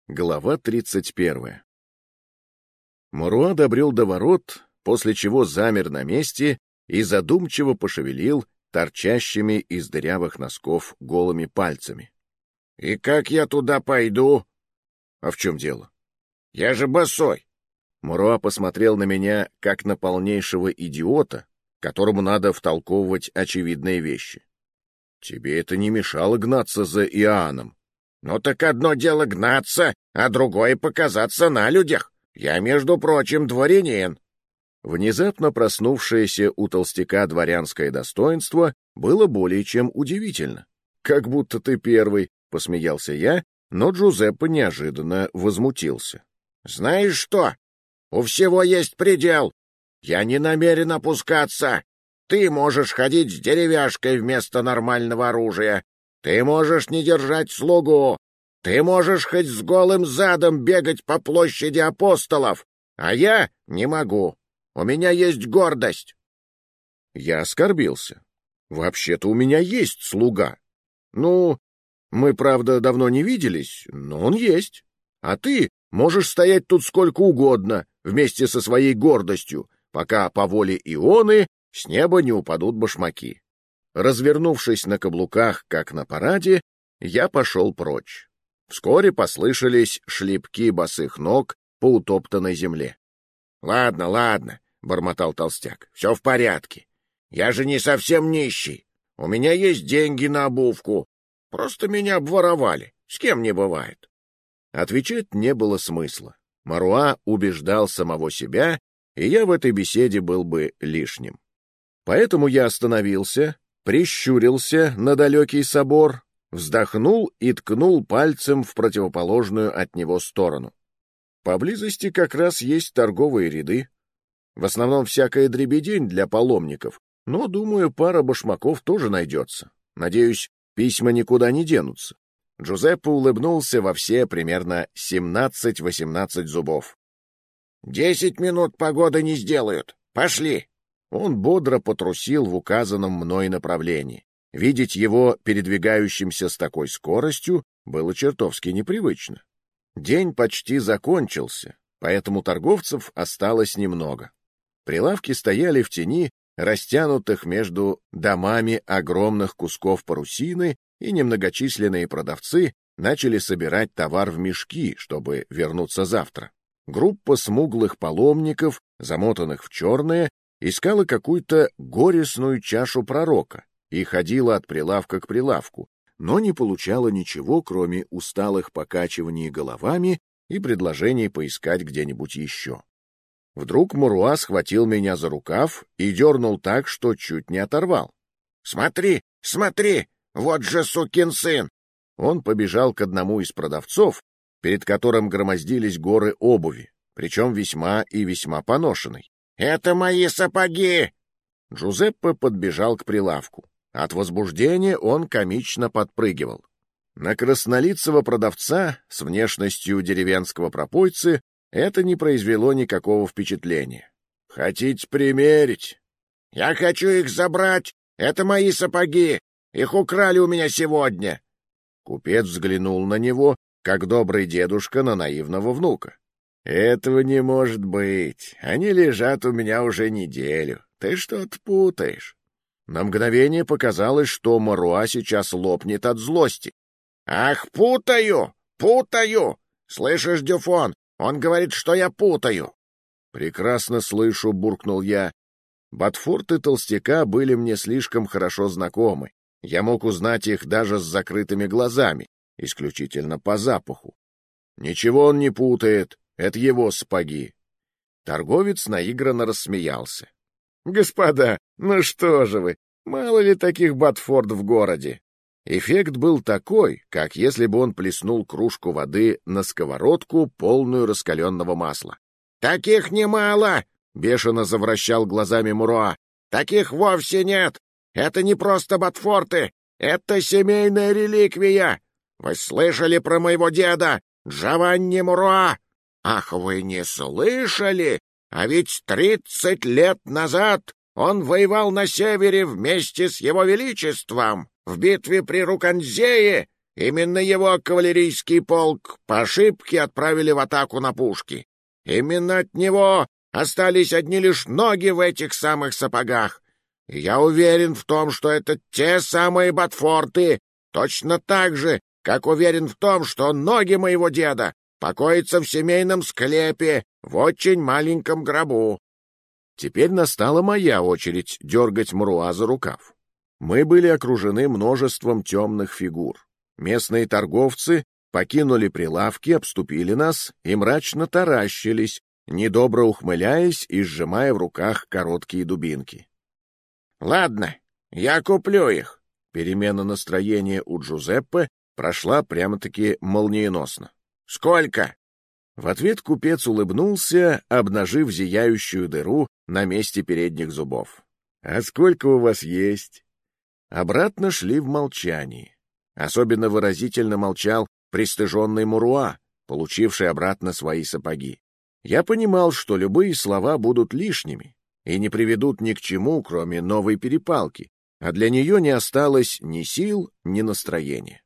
Глава 31. Муруа добрел до ворот, после чего замер на месте и задумчиво пошевелил торчащими из дырявых носков голыми пальцами. — И как я туда пойду? — А в чем дело? — Я же босой. Муруа посмотрел на меня, как на полнейшего идиота, которому надо втолковывать очевидные вещи. — Тебе это не мешало гнаться за Иоанном? — Ну так одно дело гнаться, а другое показаться на людях. Я, между прочим, дворянин. Внезапно проснувшееся у толстяка дворянское достоинство было более чем удивительно. — Как будто ты первый, — посмеялся я, но Джузеппе неожиданно возмутился. — Знаешь что? У всего есть предел. Я не намерен опускаться. Ты можешь ходить с деревяшкой вместо нормального оружия. Ты можешь не держать слугу. Ты можешь хоть с голым задом бегать по площади апостолов, а я не могу. У меня есть гордость. Я оскорбился. Вообще-то у меня есть слуга. Ну, мы, правда, давно не виделись, но он есть. А ты можешь стоять тут сколько угодно вместе со своей гордостью, пока по воле Ионы с неба не упадут башмаки. Развернувшись на каблуках, как на параде, я пошел прочь. Вскоре послышались шлепки босых ног по утоптанной земле. — Ладно, ладно, — бормотал толстяк, — все в порядке. Я же не совсем нищий. У меня есть деньги на обувку. Просто меня обворовали. С кем не бывает. Отвечать не было смысла. Муруа убеждал самого себя, и я в этой беседе был бы лишним. Поэтому я остановился, прищурился на далекий собор, вздохнул и ткнул пальцем в противоположную от него сторону. Поблизости как раз есть торговые ряды. В основном всякая дребедень для паломников, но, думаю, пара башмаков тоже найдется. Надеюсь, письма никуда не денутся. Джузеппе улыбнулся во все примерно 17-18 зубов. 10 минут погоды не сделают. Пошли. Он бодро потрусил в указанном мной направлении. Видеть его передвигающимся с такой скоростью было чертовски непривычно. День почти закончился, поэтому торговцев осталось немного. Прилавки стояли в тени растянутых между домами огромных кусков парусины, и немногочисленные продавцы начали собирать товар в мешки, чтобы вернуться завтра. Группа смуглых паломников, замотанных в черное, искала какую-то горестную чашу пророка и ходила от прилавка к прилавку, но не получала ничего, кроме усталых покачиваний головами и предложений поискать где-нибудь еще. Вдруг Муруа схватил меня за рукав и дернул так, что чуть не оторвал. — Смотри, смотри, вот же сукин сын! Он побежал к одному из продавцов, перед которым громоздились горы обуви, причем весьма и весьма поношенной. — Это мои сапоги! Джузеппе подбежал к прилавку. От возбуждения он комично подпрыгивал. На краснолицего продавца с внешностью деревенского пропойцы это не произвело никакого впечатления. — Хотите примерить? — Я хочу их забрать! Это мои сапоги! Их украли у меня сегодня! Купец взглянул на него, как добрый дедушка на наивного внука. — Этого не может быть. Они лежат у меня уже неделю. Ты что-то путаешь. На мгновение показалось, что Муруа сейчас лопнет от злости. — Ах, путаю! Путаю! Слышишь, Дюфон? Он говорит, что я путаю. — Прекрасно слышу, — буркнул я. Ботфорты толстяка были мне слишком хорошо знакомы. Я мог узнать их даже с закрытыми глазами, исключительно по запаху. Ничего он не путает, это его сапоги. Торговец наигранно рассмеялся. — Господа, ну что же вы, мало ли таких Ботфорд в городе? Эффект был такой, как если бы он плеснул кружку воды на сковородку, полную раскаленного масла. — Таких немало! — бешено завращал глазами Муруа. — Таких вовсе нет! Это не просто Ботфорты! Это семейная реликвия! Вы слышали про моего деда, Джованни Муруа? Ах, вы не слышали? А ведь 30 лет назад он воевал на севере вместе с его величеством в битве при Руканзее. Именно его кавалерийский полк по ошибке отправили в атаку на пушки. Именно от него остались одни лишь ноги в этих самых сапогах. И я уверен в том, что это те самые ботфорты, точно так же, как уверен в том, что ноги моего деда покоятся в семейном склепе в очень маленьком гробу. Теперь настала моя очередь дергать Муруа за рукав. Мы были окружены множеством темных фигур. Местные торговцы покинули прилавки, обступили нас и мрачно таращились, недобро ухмыляясь и сжимая в руках короткие дубинки. — Ладно, я куплю их. Перемена настроения у Джузеппе прошла прямо-таки молниеносно. — Сколько? В ответ купец улыбнулся, обнажив зияющую дыру на месте передних зубов. — А сколько у вас есть? Обратно шли в молчании. Особенно выразительно молчал пристыженный Муруа, получивший обратно свои сапоги. Я понимал, что любые слова будут лишними и не приведут ни к чему, кроме новой перепалки, а для нее не осталось ни сил, ни настроения.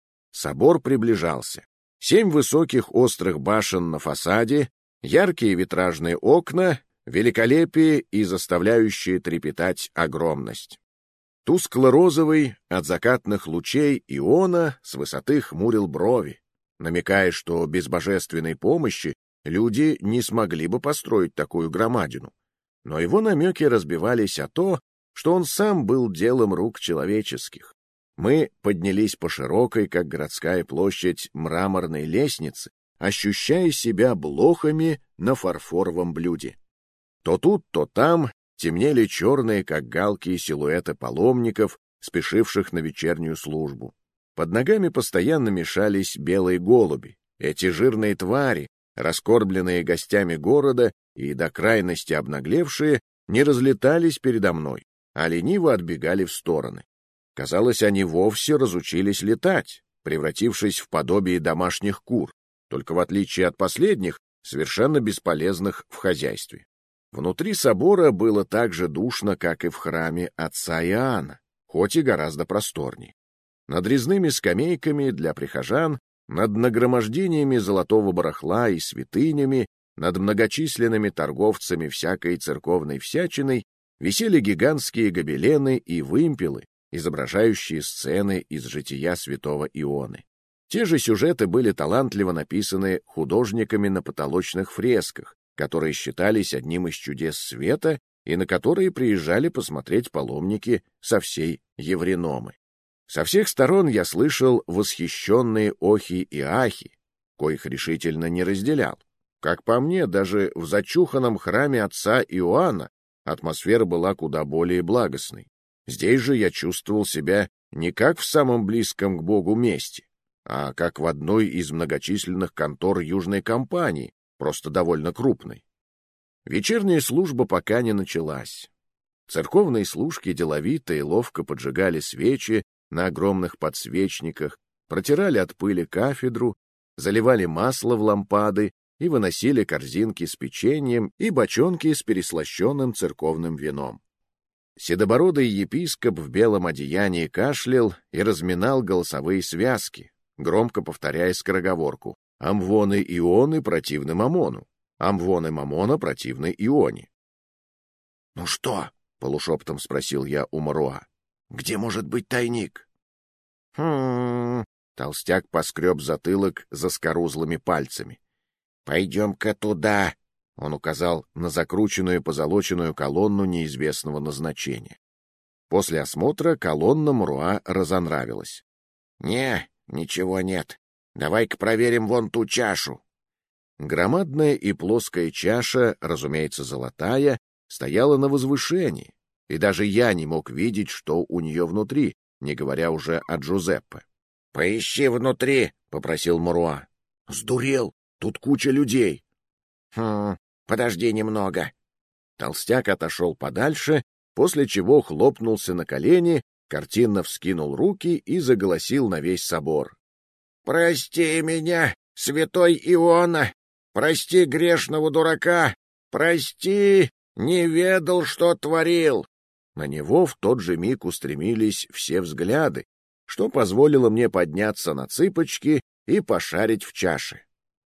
Собор приближался. 7 высоких острых башен на фасаде, яркие витражные окна, великолепие и заставляющие трепетать огромность. Тускло-розовый от закатных лучей Иона с высоты хмурил брови, намекая, что без божественной помощи люди не смогли бы построить такую громадину. Но его намеки разбивались о то, что он сам был делом рук человеческих. Мы поднялись по широкой, как городская площадь, мраморной лестнице, ощущая себя блохами на фарфоровом блюде. То тут, то там темнели черные, как галки, силуэты паломников, спешивших на вечернюю службу. Под ногами постоянно мешались белые голуби. Эти жирные твари, раскорбленные гостями города и до крайности обнаглевшие, не разлетались передо мной, а лениво отбегали в стороны. Казалось, они вовсе разучились летать, превратившись в подобие домашних кур, только в отличие от последних, совершенно бесполезных в хозяйстве. Внутри собора было так же душно, как и в храме отца Иоанна, хоть и гораздо просторнее. Над резными скамейками для прихожан, над нагромождениями золотого барахла и святынями, над многочисленными торговцами всякой церковной всячиной висели гигантские гобелены и вымпелы, изображающие сцены из жития святого Ионы. Те же сюжеты были талантливо написаны художниками на потолочных фресках, которые считались одним из чудес света и на которые приезжали посмотреть паломники со всей Евриномы. Со всех сторон я слышал восхищенные охи и ахи, коих решительно не разделял. Как по мне, даже в зачуханном храме отца Иоанна атмосфера была куда более благостной. Здесь же я чувствовал себя не как в самом близком к Богу месте, а как в одной из многочисленных контор Южной компании, просто довольно крупной. Вечерняя служба пока не началась. Церковные служки деловито и ловко поджигали свечи на огромных подсвечниках, протирали от пыли кафедру, заливали масло в лампады и выносили корзинки с печеньем и бочонки с переслащенным церковным вином. Седобородый епископ в белом одеянии кашлял и разминал голосовые связки, громко повторяя скороговорку: «Амвоны Ионы противны Мамону, амвоны Мамона противны Ионе». — Ну что? — полушепотом спросил я у Муруа. — Где может быть тайник? — Толстяк поскреб затылок заскорузлыми пальцами. — Пойдем-ка туда. Он указал на закрученную позолоченную колонну неизвестного назначения. После осмотра колонна Муруа разонравилась. — Не, ничего нет. Давай-ка проверим вон ту чашу. Громадная и плоская чаша, разумеется, золотая, стояла на возвышении, и даже я не мог видеть, что у нее внутри, не говоря уже о Джузеппе. — Поищи внутри, — попросил Муруа. — Сдурел, тут куча людей. — Подожди немного. Толстяк отошел подальше, после чего хлопнулся на колени, картинно вскинул руки и заголосил на весь собор. — Прости меня, святой Иона! Прости грешного дурака! Прости! Не ведал, что творил! На него в тот же миг устремились все взгляды, что позволило мне подняться на цыпочки и пошарить в чаше.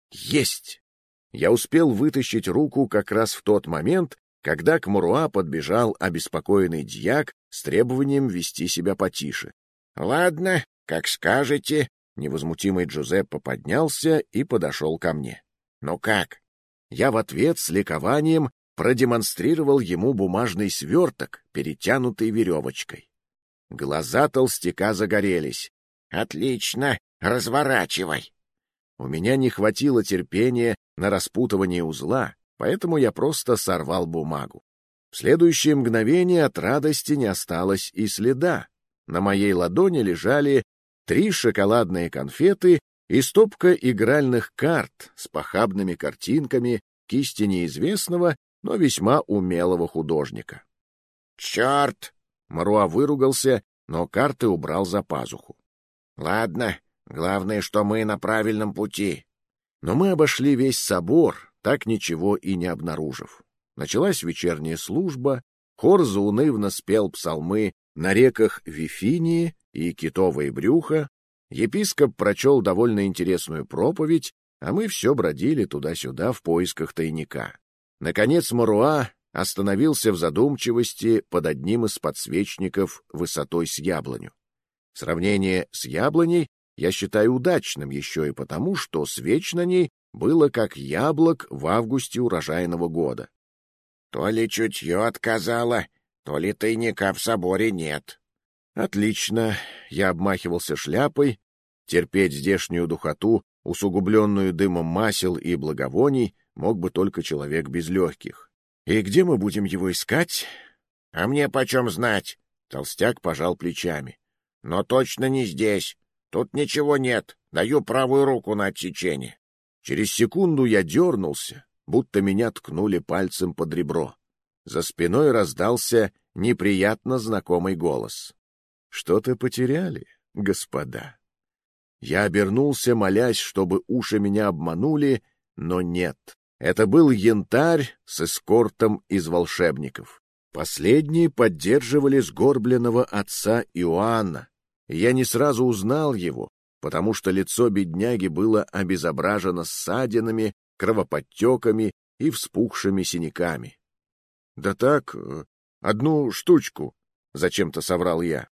Есть! Я успел вытащить руку как раз в тот момент, когда к Муруа подбежал обеспокоенный дьяк с требованием вести себя потише. — Ладно, как скажете. Невозмутимый Джузеппе поднялся и подошел ко мне. — Ну как? Я в ответ с ликованием продемонстрировал ему бумажный сверток, перетянутый веревочкой. Глаза толстяка загорелись. — Отлично, разворачивай. У меня не хватило терпения на распутывание узла, поэтому я просто сорвал бумагу. В следующее мгновение от радости не осталось и следа. На моей ладони лежали 3 шоколадные конфеты и стопка игральных карт с похабными картинками кисти неизвестного, но весьма умелого художника. «Черт!» — Муруа выругался, но карты убрал за пазуху. «Ладно, главное, что мы на правильном пути». Но мы обошли весь собор, так ничего и не обнаружив. Началась вечерняя служба, хор заунывно спел псалмы на реках Вифинии и Китовое брюхо, епископ прочел довольно интересную проповедь, а мы все бродили туда-сюда в поисках тайника. Наконец Муруа остановился в задумчивости под одним из подсвечников высотой с яблоню. Сравнение с яблоней я считаю удачным еще и потому, что свеч на ней было как яблок в августе урожайного года. То ли чутье отказало, то ли тайника в соборе нет. Отлично, я обмахивался шляпой. Терпеть здешнюю духоту, усугубленную дымом масел и благовоний, мог бы только человек без легких. И где мы будем его искать? А мне почем знать? Толстяк пожал плечами. Но точно не здесь. Тут ничего нет. Даю правую руку на отсечение. Через секунду я дернулся, будто меня ткнули пальцем под ребро. За спиной раздался неприятно знакомый голос. — Что-то потеряли, господа? Я обернулся, молясь, чтобы уши меня обманули, но нет. Это был Янтарь с эскортом из волшебников. Последние поддерживали сгорбленного отца Иоанна. Я не сразу узнал его, потому что лицо бедняги было обезображено ссадинами, кровоподтеками и вспухшими синяками. — Да так, 1 штучку, — зачем-то соврал я.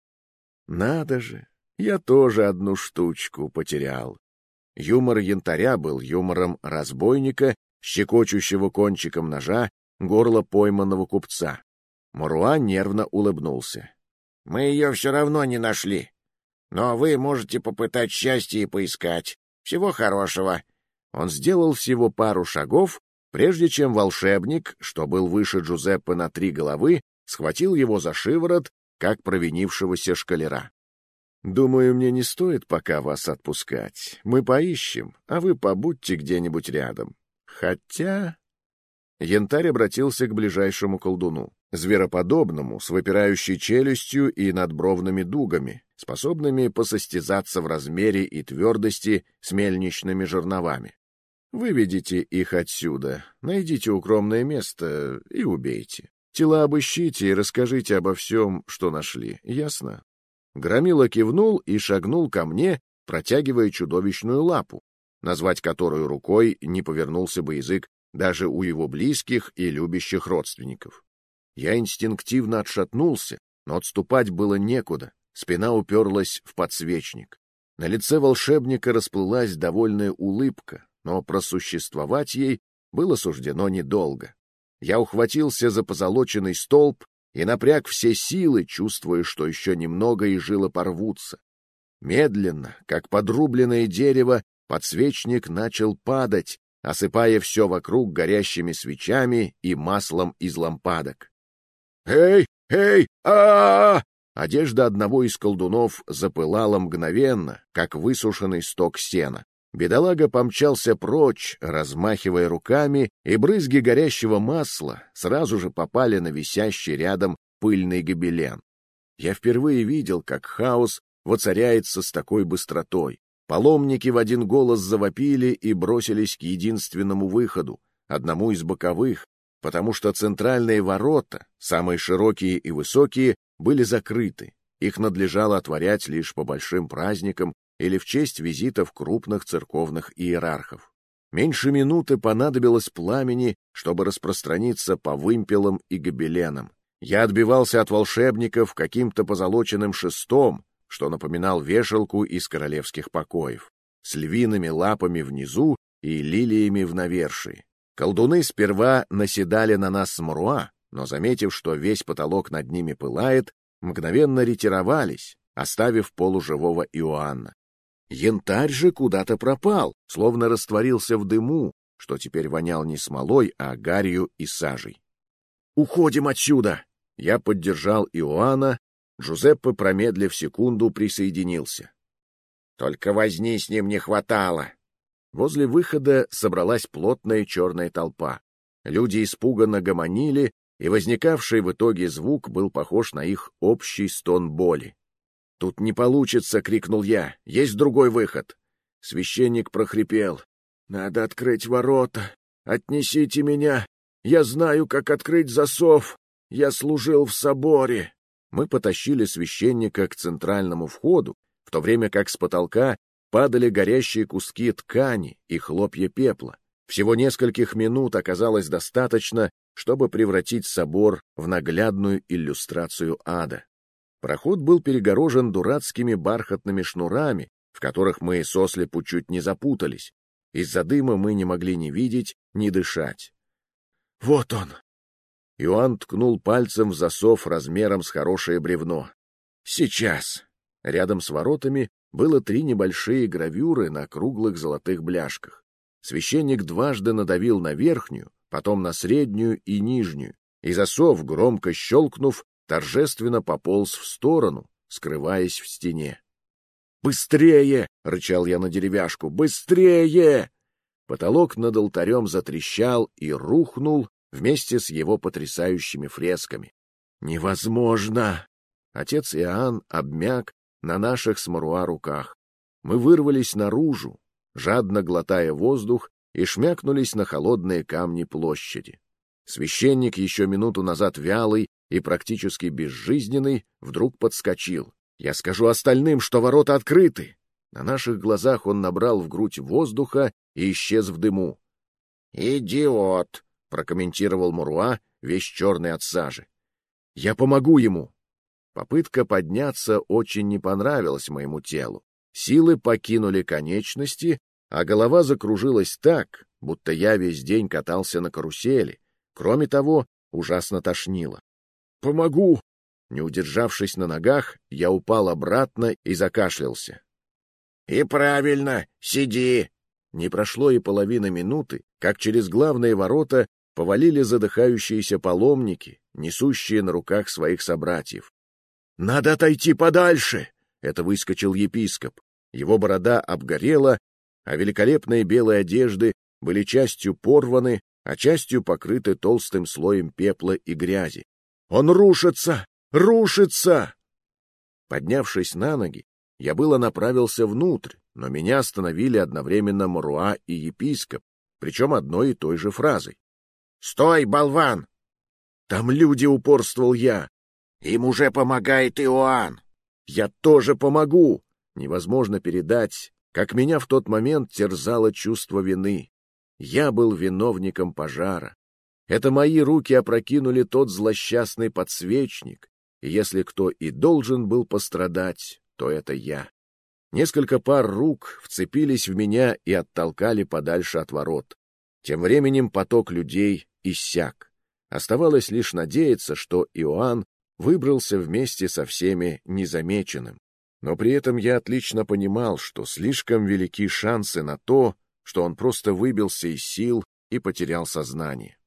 Надо же, я тоже 1 штучку потерял. Юмор Янтаря был юмором разбойника, щекочущего кончиком ножа горло пойманного купца. Муруа нервно улыбнулся. — Мы ее все равно не нашли. Но вы можете попытать счастье и поискать. Всего хорошего. Он сделал всего пару шагов, прежде чем волшебник, что был выше Джузеппе на 3 головы, схватил его за шиворот, как провинившегося школяра. «Думаю, мне не стоит пока вас отпускать. Мы поищем, а вы побудьте где-нибудь рядом. Хотя...» Янтарь обратился к ближайшему колдуну, звероподобному, с выпирающей челюстью и надбровными дугами, способными посостязаться в размере и твердости с мельничными жерновами. «Выведите их отсюда, найдите укромное место и убейте. Тела обыщите и расскажите обо всем, что нашли, ясно?» Громила кивнул и шагнул ко мне, протягивая чудовищную лапу, назвать которую рукой не повернулся бы язык даже у его близких и любящих родственников. Я инстинктивно отшатнулся, но отступать было некуда, спина уперлась в подсвечник. На лице волшебника расплылась довольная улыбка, но просуществовать ей было суждено недолго. Я ухватился за позолоченный столб и напряг все силы, чувствуя, что еще немного и жилы порвутся. Медленно, как подрубленное дерево, подсвечник начал падать, осыпая все вокруг горящими свечами и маслом из лампадок. «Эй! Эй! А-а-а!» Одежда одного из колдунов запылала мгновенно, как высушенный сток сена. Бедолага помчался прочь, размахивая руками, и брызги горящего масла сразу же попали на висящий рядом пыльный гобелен. Я впервые видел, как хаос воцаряется с такой быстротой. Паломники в один голос завопили и бросились к единственному выходу, одному из боковых, потому что центральные ворота, самые широкие и высокие, были закрыты, Их надлежало отворять лишь по большим праздникам или в честь визитов крупных церковных иерархов. Меньше минуты понадобилось пламени, чтобы распространиться по вымпелам и гобеленам. Я отбивался от волшебников каким-то позолоченным шестом, что напоминал вешалку из королевских покоев, с львиными лапами внизу и лилиями в навершии. Колдуны сперва наседали на нас с Муруа, но, заметив, что весь потолок над ними пылает, мгновенно ретировались, оставив полуживого Иоанна. Янтарь же куда-то пропал, словно растворился в дыму, что теперь вонял не смолой, а гарью и сажей. «Уходим отсюда!» Я поддержал Иоанна, Джузеппе, промедлив секунду, присоединился. «Только возни с ним не хватало!» Возле выхода собралась плотная черная толпа. Люди испуганно гомонили, и возникавший в итоге звук был похож на их общий стон боли. «Тут не получится!» — крикнул я. «Есть другой выход!» Священник прохрипел. «Надо открыть ворота! Отнесите меня! Я знаю, как открыть засов! Я служил в соборе!» Мы потащили священника к центральному входу, в то время как с потолка падали горящие куски ткани и хлопья пепла. Всего нескольких минут оказалось достаточно, чтобы превратить собор в наглядную иллюстрацию ада. Проход был перегорожен дурацкими бархатными шнурами, в которых мы сослепу чуть не запутались. Из-за дыма мы не могли ни видеть, ни дышать. «Вот он!» Иоанн ткнул пальцем в засов размером с хорошее бревно. «Сейчас!» Рядом с воротами было 3 небольшие гравюры на круглых золотых бляшках. Священник дважды надавил на верхнюю, потом на среднюю и нижнюю, и засов, громко щелкнув, торжественно пополз в сторону, скрываясь в стене. «Быстрее!» — рычал я на деревяшку. «Быстрее!» Потолок над алтарем затрещал и рухнул вместе с его потрясающими фресками. «Невозможно!» Отец Иоанн обмяк на наших с Муруа руках. Мы вырвались наружу, жадно глотая воздух, и шмякнулись на холодные камни площади. Священник, еще минуту назад вялый и практически безжизненный, вдруг подскочил. «Я скажу остальным, что ворота открыты!» На наших глазах он набрал в грудь воздуха и исчез в дыму. «Идиот!» — прокомментировал Муруа, весь черный от сажи. «Я помогу ему!» Попытка подняться очень не понравилась моему телу. Силы покинули конечности, а голова закружилась так, будто я весь день катался на карусели. Кроме того, ужасно тошнило. «Помогу!» Не удержавшись на ногах, я упал обратно и закашлялся. «И правильно, сиди!» Не прошло и половины минуты, как через главные ворота повалили задыхающиеся паломники, несущие на руках своих собратьев. «Надо отойти подальше!» — это выскочил епископ. Его борода обгорела, а великолепные белые одежды были частью порваны, а частью покрыты толстым слоем пепла и грязи. «Он рушится! Рушится!» Поднявшись на ноги, я было направился внутрь, но меня остановили одновременно Муруа и епископ, причем одной и той же фразой. «Стой, болван!» «Там люди!» — упорствовал я. «Им уже помогает Иоанн!» «Я тоже помогу!» Невозможно передать, как меня в тот момент терзало чувство вины. Я был виновником пожара. Это мои руки опрокинули тот злосчастный подсвечник, и если кто и должен был пострадать, то это я. Несколько пар рук вцепились в меня и оттолкали подальше от ворот. Тем временем поток людей иссяк. Оставалось лишь надеяться, что Иоанн выбрался вместе со всеми незамеченным. Но при этом я отлично понимал, что слишком велики шансы на то, что он просто выбился из сил и потерял сознание.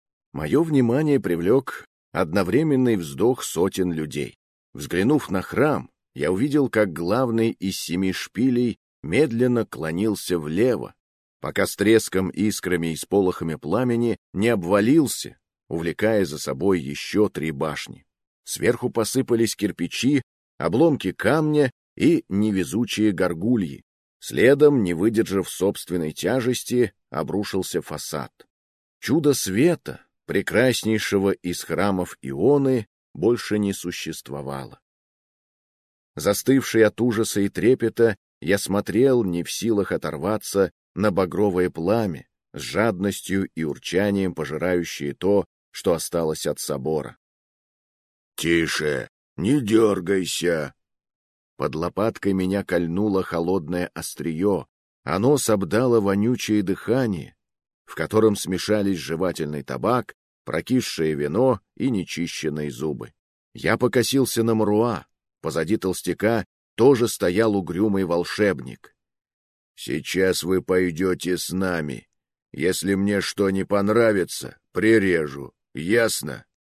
Мое внимание привлек одновременный вздох сотен людей. Взглянув на храм, я увидел, как главный из 7 шпилей медленно клонился влево, пока с треском, искрами и сполохами пламени не обвалился, увлекая за собой еще 3 башни. Сверху посыпались кирпичи, обломки камня и невезучие горгульи. Следом, не выдержав собственной тяжести, обрушился фасад. Чудо света, прекраснейшего из храмов Ионы, больше не существовало. Застывший от ужаса и трепета, я смотрел, не в силах оторваться, на багровое пламя, с жадностью и урчанием пожирающее то, что осталось от собора. «Тише, не дергайся!» Под лопаткой меня кольнуло холодное острие, а нос обдало вонючее дыхание, в котором смешались жевательный табак, прокисшее вино и нечищенные зубы. Я покосился на Мруа. Позади толстяка тоже стоял угрюмый волшебник. «Сейчас вы пойдете с нами. Если мне что не понравится, прирежу. Ясно?»